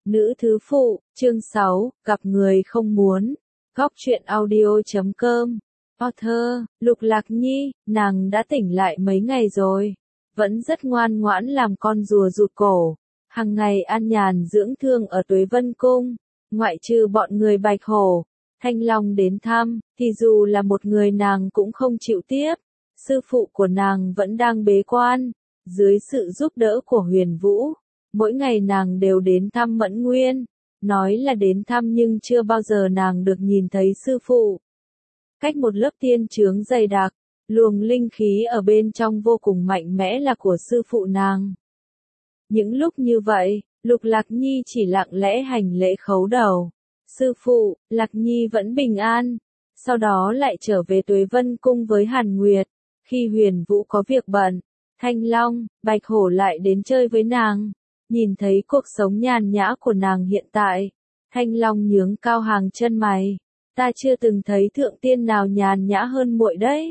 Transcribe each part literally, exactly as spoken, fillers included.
Nữ thứ phụ, chương sáu, gặp người không muốn. Góc truyện audio chấm com. Author, Lục Lạc Nhi, nàng đã tỉnh lại mấy ngày rồi. Vẫn rất ngoan ngoãn làm con rùa rụt cổ. Hằng ngày an nhàn dưỡng thương ở Tuế Vân Cung. Ngoại trừ bọn người Bạch Hổ, Thanh Long đến thăm, thì dù là một người nàng cũng không chịu tiếp. Sư phụ của nàng vẫn đang bế quan. Dưới sự giúp đỡ của Huyền Vũ, mỗi ngày nàng đều đến thăm Mẫn Nguyên, nói là đến thăm nhưng chưa bao giờ nàng được nhìn thấy sư phụ. Cách một lớp tiên chướng dày đặc, luồng linh khí ở bên trong vô cùng mạnh mẽ là của sư phụ nàng. Những lúc như vậy, Lục Lạc Nhi chỉ lặng lẽ hành lễ khấu đầu. Sư phụ, Lạc Nhi vẫn bình an. Sau đó lại trở về Tuế Vân Cung với Hàn Nguyệt. Khi Huyền Vũ có việc bận, Thanh Long, Bạch Hổ lại đến chơi với nàng. Nhìn thấy cuộc sống nhàn nhã của nàng hiện tại, Thanh Long nhướng cao hàng chân mày. Ta chưa từng thấy thượng tiên nào nhàn nhã hơn muội đấy.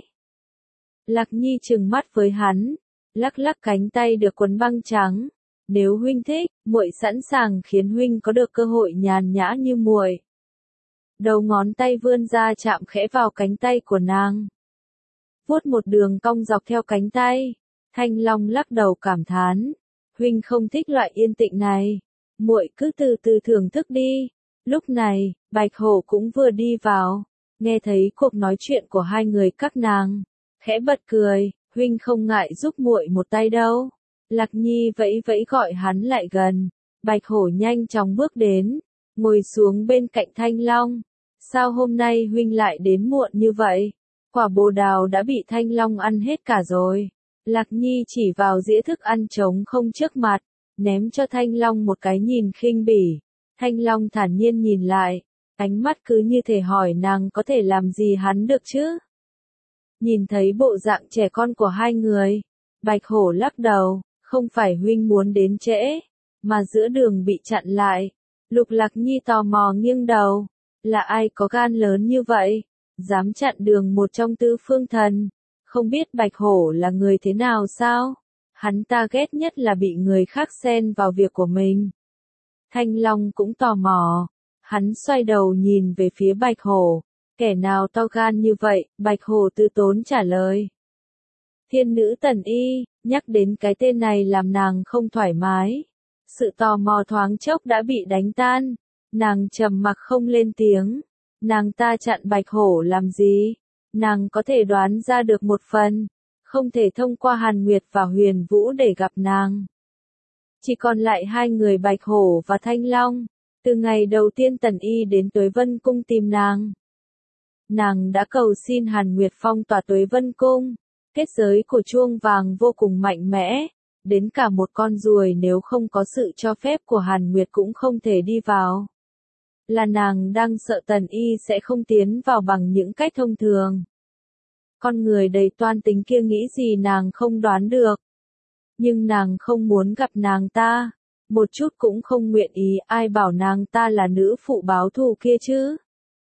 Lạc Nhi trừng mắt với hắn, lắc lắc cánh tay được quấn băng trắng. Nếu huynh thích, muội sẵn sàng khiến huynh có được cơ hội nhàn nhã như muội. Đầu ngón tay vươn ra chạm khẽ vào cánh tay của nàng. Vuốt một đường cong dọc theo cánh tay, Thanh Long lắc đầu cảm thán. Huynh không thích loại yên tĩnh này, muội cứ từ từ thưởng thức đi. Lúc này, Bạch Hổ cũng vừa đi vào, nghe thấy cuộc nói chuyện của hai người các nàng, khẽ bật cười, huynh không ngại giúp muội một tay đâu. Lạc Nhi vẫy vẫy gọi hắn lại gần, Bạch Hổ nhanh chóng bước đến, ngồi xuống bên cạnh Thanh Long. Sao hôm nay huynh lại đến muộn như vậy? Quả bồ đào đã bị Thanh Long ăn hết cả rồi. Lạc Nhi chỉ vào dĩa thức ăn trống không trước mặt, ném cho Thanh Long một cái nhìn khinh bỉ. Thanh Long thản nhiên nhìn lại, ánh mắt cứ như thể hỏi nàng có thể làm gì hắn được chứ. Nhìn thấy bộ dạng trẻ con của hai người, Bạch Hổ lắc đầu, không phải huynh muốn đến trễ, mà giữa đường bị chặn lại. Lục Lạc Nhi tò mò nghiêng đầu, là ai có gan lớn như vậy, dám chặn đường một trong tứ phương thần. Không biết Bạch Hổ là người thế nào sao? Hắn ta ghét nhất là bị người khác xen vào việc của mình. Thanh Long cũng tò mò. Hắn xoay đầu nhìn về phía Bạch Hổ. Kẻ nào to gan như vậy? Bạch Hổ từ tốn trả lời. Thiên nữ Tần Y, nhắc đến cái tên này làm nàng không thoải mái. Sự tò mò thoáng chốc đã bị đánh tan. Nàng trầm mặc không lên tiếng. Nàng ta chặn Bạch Hổ làm gì? Nàng có thể đoán ra được một phần, không thể thông qua Hàn Nguyệt và Huyền Vũ để gặp nàng. Chỉ còn lại hai người Bạch Hổ và Thanh Long. Từ ngày đầu tiên Tần Y đến Tuế Vân Cung tìm nàng, nàng đã cầu xin Hàn Nguyệt phong tỏa Tuế Vân Cung. Kết giới của chuông vàng vô cùng mạnh mẽ, đến cả một con ruồi nếu không có sự cho phép của Hàn Nguyệt cũng không thể đi vào. Là nàng đang sợ Tần Y sẽ không tiến vào bằng những cách thông thường. Con người đầy toan tính kia nghĩ gì nàng không đoán được. Nhưng nàng không muốn gặp nàng ta, một chút cũng không nguyện ý, ai bảo nàng ta là nữ phụ báo thù kia chứ.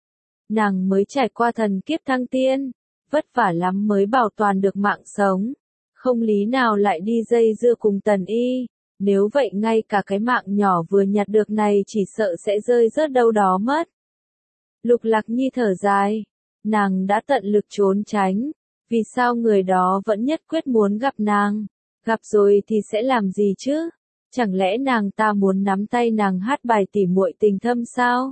Nàng mới trải qua thần kiếp thăng tiên, vất vả lắm mới bảo toàn được mạng sống. Không lý nào lại đi dây dưa cùng Tần Y. Nếu vậy ngay cả cái mạng nhỏ vừa nhặt được này chỉ sợ sẽ rơi rớt đâu đó mất. Lục Lạc Nhi thở dài. Nàng đã tận lực trốn tránh. Vì sao người đó vẫn nhất quyết muốn gặp nàng? Gặp rồi thì sẽ làm gì chứ? Chẳng lẽ nàng ta muốn nắm tay nàng hát bài tỉ muội tình thâm sao?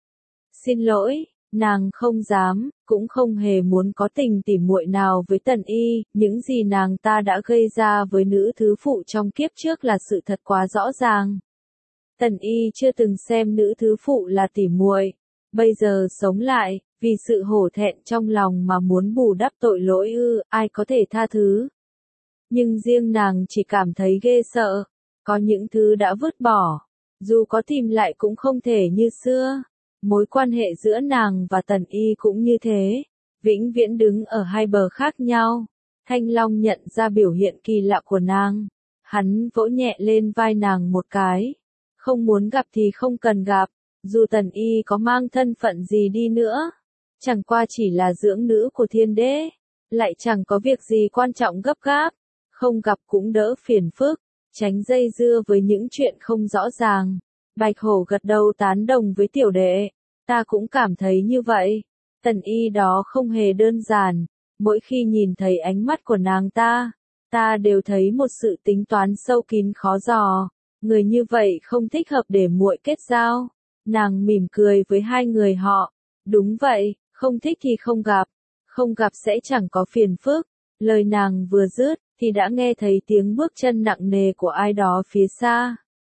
Xin lỗi, nàng không dám, cũng không hề muốn có tình tỉ muội nào với Tần Y. Những gì nàng ta đã gây ra với nữ thứ phụ trong kiếp trước là sự thật quá rõ ràng. Tần Y chưa từng xem nữ thứ phụ là tỉ muội, bây giờ sống lại, vì sự hổ thẹn trong lòng mà muốn bù đắp tội lỗi ư, ai có thể tha thứ. Nhưng riêng nàng chỉ cảm thấy ghê sợ, có những thứ đã vứt bỏ, dù có tìm lại cũng không thể như xưa. Mối quan hệ giữa nàng và Tần Y cũng như thế, vĩnh viễn đứng ở hai bờ khác nhau. Thanh Long nhận ra biểu hiện kỳ lạ của nàng, hắn vỗ nhẹ lên vai nàng một cái. Không muốn gặp thì không cần gặp, dù Tần Y có mang thân phận gì đi nữa, chẳng qua chỉ là dưỡng nữ của thiên đế, lại chẳng có việc gì quan trọng gấp gáp, không gặp cũng đỡ phiền phức, tránh dây dưa với những chuyện không rõ ràng. Bạch Hổ gật đầu tán đồng với tiểu đệ, ta cũng cảm thấy như vậy. Tần Y đó không hề đơn giản, mỗi khi nhìn thấy ánh mắt của nàng ta, ta đều thấy một sự tính toán sâu kín khó dò, người như vậy không thích hợp để muội kết giao. Nàng mỉm cười với hai người họ, đúng vậy, không thích thì không gặp, không gặp sẽ chẳng có phiền phức. Lời nàng vừa dứt, thì đã nghe thấy tiếng bước chân nặng nề của ai đó phía xa.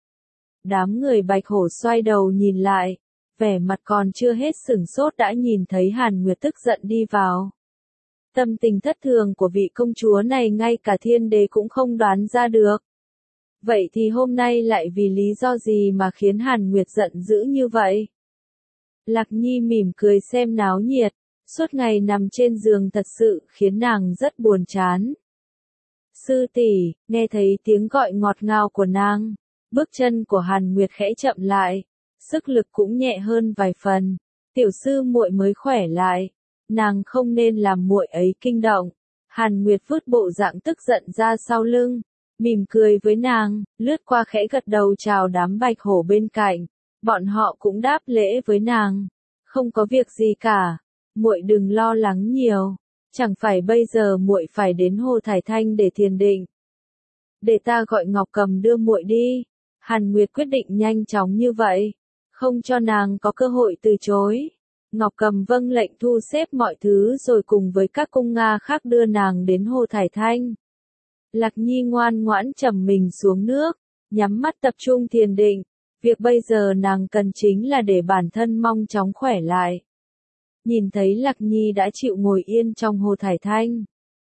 Đám người Bạch Hổ xoay đầu nhìn lại, vẻ mặt còn chưa hết sửng sốt đã nhìn thấy Hàn Nguyệt tức giận đi vào. Tâm tình thất thường của vị công chúa này ngay cả thiên đế cũng không đoán ra được. Vậy thì hôm nay lại vì lý do gì mà khiến Hàn Nguyệt giận dữ như vậy? Lạc Nhi mỉm cười xem náo nhiệt, suốt ngày nằm trên giường thật sự khiến nàng rất buồn chán. Sư tỷ, nghe thấy tiếng gọi ngọt ngào của nàng, bước chân của Hàn Nguyệt khẽ chậm lại, sức lực cũng nhẹ hơn vài phần. Tiểu sư muội mới khỏe lại, nàng không nên làm muội ấy kinh động. Hàn Nguyệt vứt bộ dạng tức giận ra sau lưng, mỉm cười với nàng, lướt qua khẽ gật đầu chào đám Bạch Hổ bên cạnh. Bọn họ cũng đáp lễ với nàng. Không có việc gì cả, muội đừng lo lắng nhiều, chẳng phải bây giờ muội phải đến Hồ Thải Thanh để thiền định. Để ta gọi Ngọc Cầm đưa muội đi. Hàn Nguyệt quyết định nhanh chóng như vậy, không cho nàng có cơ hội từ chối. Ngọc Cầm vâng lệnh thu xếp mọi thứ rồi cùng với các cung Nga khác đưa nàng đến Hồ Thải Thanh. Lạc Nhi ngoan ngoãn trầm mình xuống nước, nhắm mắt tập trung thiền định. Việc bây giờ nàng cần chính là để bản thân mau chóng khỏe lại. Nhìn thấy Lạc Nhi đã chịu ngồi yên trong Hồ Thải Thanh,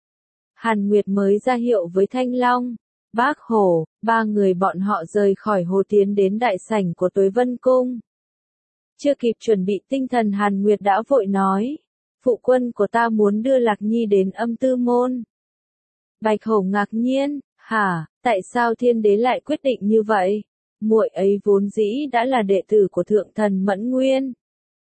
Hàn Nguyệt mới ra hiệu với Thanh Long, Bác Hổ, ba người bọn họ rời khỏi hồ tiến đến đại sảnh của Tuế Vân Cung. Chưa kịp chuẩn bị tinh thần Hàn Nguyệt đã vội nói, phụ quân của ta muốn đưa Lạc Nhi đến Âm Tư Môn. Bạch Hổ ngạc nhiên, hả, tại sao thiên đế lại quyết định như vậy? Muội ấy vốn dĩ đã là đệ tử của thượng thần Mẫn Nguyên.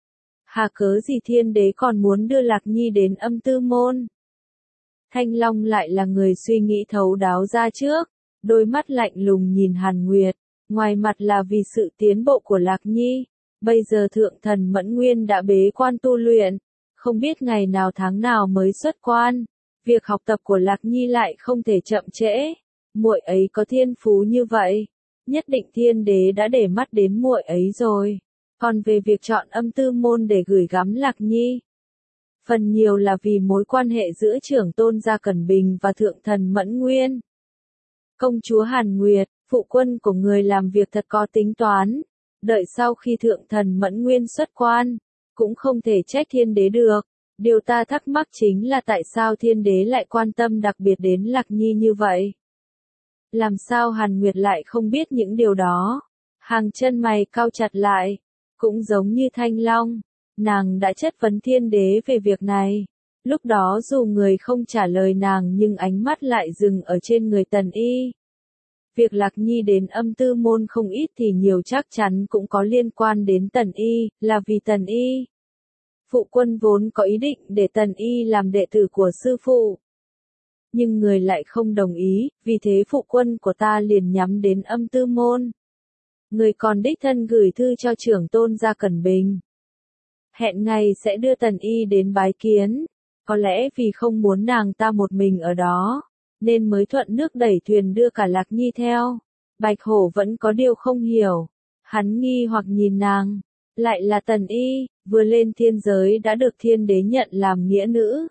Hà cớ gì thiên đế còn muốn đưa Lạc Nhi đến Âm Tư Môn? Thanh Long lại là người suy nghĩ thấu đáo ra trước, đôi mắt lạnh lùng nhìn Hàn Nguyệt, ngoài mặt là vì sự tiến bộ của Lạc Nhi. Bây giờ thượng thần Mẫn Nguyên đã bế quan tu luyện, không biết ngày nào tháng nào mới xuất quan. Việc học tập của Lạc Nhi lại không thể chậm trễ. Muội ấy có thiên phú như vậy, nhất định thiên đế đã để mắt đến muội ấy rồi. Còn về việc chọn Âm Tư Môn để gửi gắm Lạc Nhi, phần nhiều là vì mối quan hệ giữa trưởng tôn Gia Cẩn Bình và thượng thần Mẫn Nguyên. Công chúa Hàn Nguyệt, phụ quân của người làm việc thật có tính toán. Đợi sau khi thượng thần Mẫn Nguyên xuất quan, cũng không thể trách thiên đế được. Điều ta thắc mắc chính là tại sao thiên đế lại quan tâm đặc biệt đến Lạc Nhi như vậy? Làm sao Hàn Nguyệt lại không biết những điều đó? Hàng chân mày cau chặt lại, cũng giống như Thanh Long, nàng đã chất vấn thiên đế về việc này. Lúc đó dù người không trả lời nàng nhưng ánh mắt lại dừng ở trên người Tần Y. Việc Lạc Nhi đến Âm Tư Môn không ít thì nhiều chắc chắn cũng có liên quan đến Tần Y, là vì Tần Y. Phụ quân vốn có ý định để Tần Y làm đệ tử của sư phụ. Nhưng người lại không đồng ý, vì thế phụ quân của ta liền nhắm đến Âm Tư Môn. Người còn đích thân gửi thư cho trưởng tôn Gia Cẩn Bình. Hẹn ngày sẽ đưa Tần Y đến bái kiến. Có lẽ vì không muốn nàng ta một mình ở đó, nên mới thuận nước đẩy thuyền đưa cả Lạc Nhi theo. Bạch Hổ vẫn có điều không hiểu. Hắn nghi hoặc nhìn nàng. Lại là Tần Y, vừa lên thiên giới đã được thiên đế nhận làm nghĩa nữ.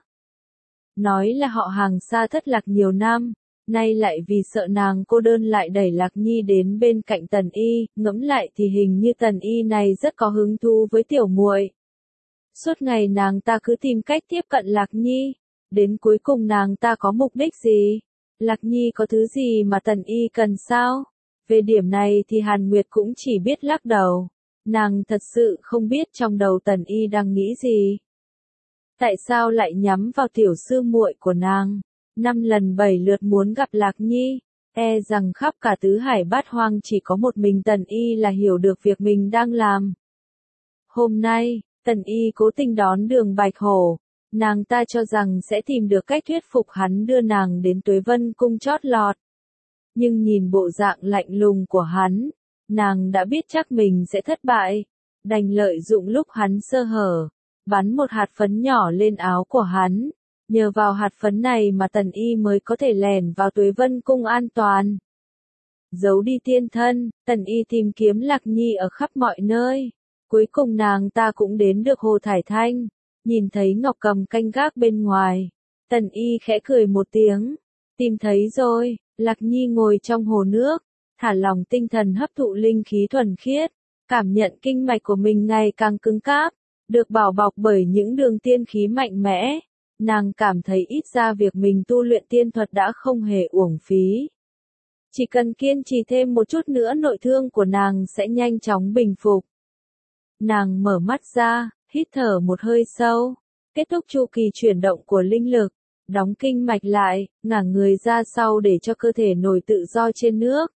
Nói là họ hàng xa thất lạc nhiều năm, nay lại vì sợ nàng cô đơn lại đẩy Lạc Nhi đến bên cạnh Tần Y, ngẫm lại thì hình như Tần Y này rất có hứng thú với tiểu muội. Suốt ngày nàng ta cứ tìm cách tiếp cận Lạc Nhi, đến cuối cùng nàng ta có mục đích gì? Lạc Nhi có thứ gì mà Tần Y cần sao? Về điểm này thì Hàn Nguyệt cũng chỉ biết lắc đầu. Nàng thật sự không biết trong đầu Tần Y đang nghĩ gì. Tại sao lại nhắm vào tiểu sư muội của nàng? Năm lần bảy lượt muốn gặp Lạc Nhi, e rằng khắp cả tứ hải bát hoang chỉ có một mình Tần Y là hiểu được việc mình đang làm. Hôm nay, Tần Y cố tình đón đường Bạch Hổ, nàng ta cho rằng sẽ tìm được cách thuyết phục hắn đưa nàng đến Tuế Vân Cung chót lọt. Nhưng nhìn bộ dạng lạnh lùng của hắn, nàng đã biết chắc mình sẽ thất bại, đành lợi dụng lúc hắn sơ hở, bắn một hạt phấn nhỏ lên áo của hắn. Nhờ vào hạt phấn này mà Tần Y mới có thể lẻn vào Tuế Vân Cung an toàn. Giấu đi tiên thân, Tần Y tìm kiếm Lạc Nhi ở khắp mọi nơi. Cuối cùng nàng ta cũng đến được Hồ Thải Thanh, nhìn thấy Ngọc Cầm canh gác bên ngoài. Tần Y khẽ cười một tiếng, tìm thấy rồi. Lạc Nhi ngồi trong hồ nước, thả lỏng tinh thần hấp thụ linh khí thuần khiết, cảm nhận kinh mạch của mình ngày càng cứng cáp, được bảo bọc bởi những đường tiên khí mạnh mẽ. Nàng cảm thấy ít ra việc mình tu luyện tiên thuật đã không hề uổng phí. Chỉ cần kiên trì thêm một chút nữa nội thương của nàng sẽ nhanh chóng bình phục. Nàng mở mắt ra, hít thở một hơi sâu, kết thúc chu kỳ chuyển động của linh lực, đóng kinh mạch lại, ngả người ra sau để cho cơ thể nổi tự do trên nước.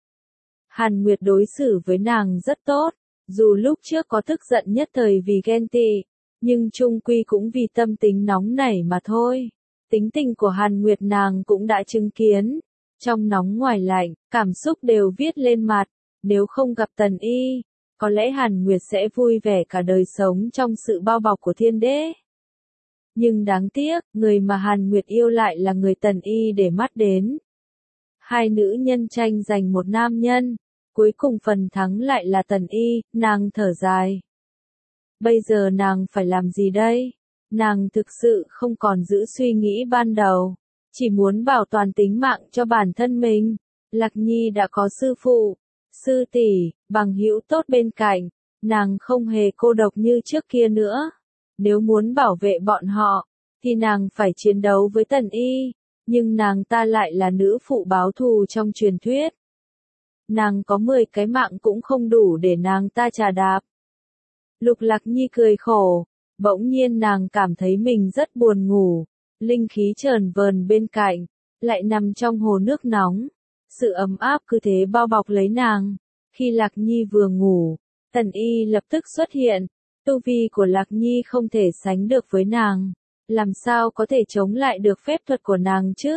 Hàn Nguyệt đối xử với nàng rất tốt, dù lúc trước có tức giận nhất thời vì ghen tị, nhưng chung quy cũng vì tâm tính nóng nảy mà thôi. Tính tình của Hàn Nguyệt nàng cũng đã chứng kiến, trong nóng ngoài lạnh, cảm xúc đều viết lên mặt, nếu không gặp Tần Y, có lẽ Hàn Nguyệt sẽ vui vẻ cả đời sống trong sự bao bọc của thiên đế. Nhưng đáng tiếc, người mà Hàn Nguyệt yêu lại là người Tần Y để mắt đến. Hai nữ nhân tranh giành một nam nhân, cuối cùng phần thắng lại là Tần Y, nàng thở dài. Bây giờ nàng phải làm gì đây? Nàng thực sự không còn giữ suy nghĩ ban đầu, chỉ muốn bảo toàn tính mạng cho bản thân mình. Lạc Nhi đã có sư phụ, sư tỷ, bằng hữu tốt bên cạnh, nàng không hề cô độc như trước kia nữa. Nếu muốn bảo vệ bọn họ, thì nàng phải chiến đấu với Tần Y, nhưng nàng ta lại là nữ phụ báo thù trong truyền thuyết. Nàng có mười cái mạng cũng không đủ để nàng ta trà đạp. Lục Lạc Nhi cười khổ, bỗng nhiên nàng cảm thấy mình rất buồn ngủ, linh khí chờn vờn bên cạnh, lại nằm trong hồ nước nóng. Sự ấm áp cứ thế bao bọc lấy nàng. Khi Lạc Nhi vừa ngủ, Tần Y lập tức xuất hiện. Tu vi của Lạc Nhi không thể sánh được với nàng, làm sao có thể chống lại được phép thuật của nàng chứ?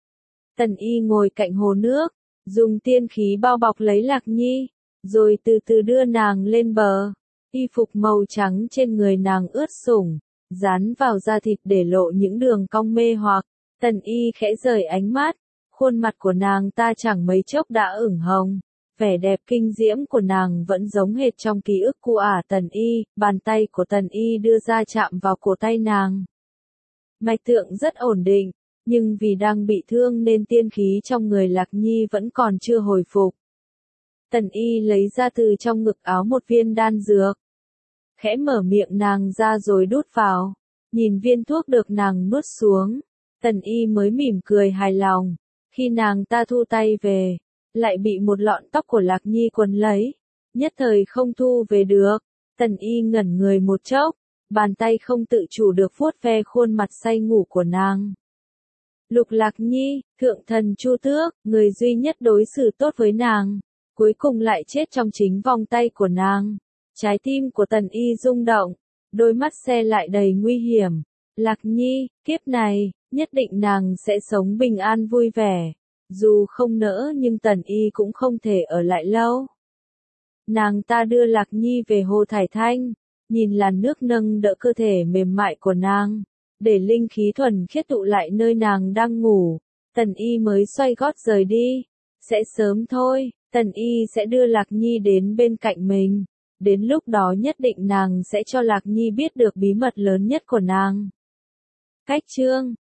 Tần Y ngồi cạnh hồ nước, dùng tiên khí bao bọc lấy Lạc Nhi, rồi từ từ đưa nàng lên bờ. Y phục màu trắng trên người nàng ướt sũng, dán vào da thịt để lộ những đường cong mê hoặc. Tần Y khẽ rời ánh mắt, khuôn mặt của nàng ta chẳng mấy chốc đã ửng hồng. Vẻ đẹp kinh diễm của nàng vẫn giống hệt trong ký ức của ả Tần Y, bàn tay của Tần Y đưa ra chạm vào cổ tay nàng. Mạch tượng rất ổn định, nhưng vì đang bị thương nên tiên khí trong người Lạc Nhi vẫn còn chưa hồi phục. Tần Y lấy ra từ trong ngực áo một viên đan dược. Khẽ mở miệng nàng ra rồi đút vào, nhìn viên thuốc được nàng nuốt xuống. Tần Y mới mỉm cười hài lòng, khi nàng ta thu tay về, lại bị một lọn tóc của Lạc Nhi quấn lấy, nhất thời không thu về được. Tần Y ngẩn người một chốc, bàn tay không tự chủ được vuốt ve khuôn mặt say ngủ của nàng. Lục Lạc Nhi, thượng thần Chu Tước, người duy nhất đối xử tốt với nàng, cuối cùng lại chết trong chính vòng tay của nàng. Trái tim của Tần Y rung động, đôi mắt se lại đầy nguy hiểm. Lạc Nhi, kiếp này, nhất định nàng sẽ sống bình an vui vẻ. Dù không nỡ nhưng Tần Y cũng không thể ở lại lâu. Nàng ta đưa Lạc Nhi về Hồ Thải Thanh, nhìn làn nước nâng đỡ cơ thể mềm mại của nàng, để linh khí thuần khiết tụ lại nơi nàng đang ngủ. Tần Y mới xoay gót rời đi. Sẽ sớm thôi, Tần Y sẽ đưa Lạc Nhi đến bên cạnh mình. Đến lúc đó nhất định nàng sẽ cho Lạc Nhi biết được bí mật lớn nhất của nàng. Cách chương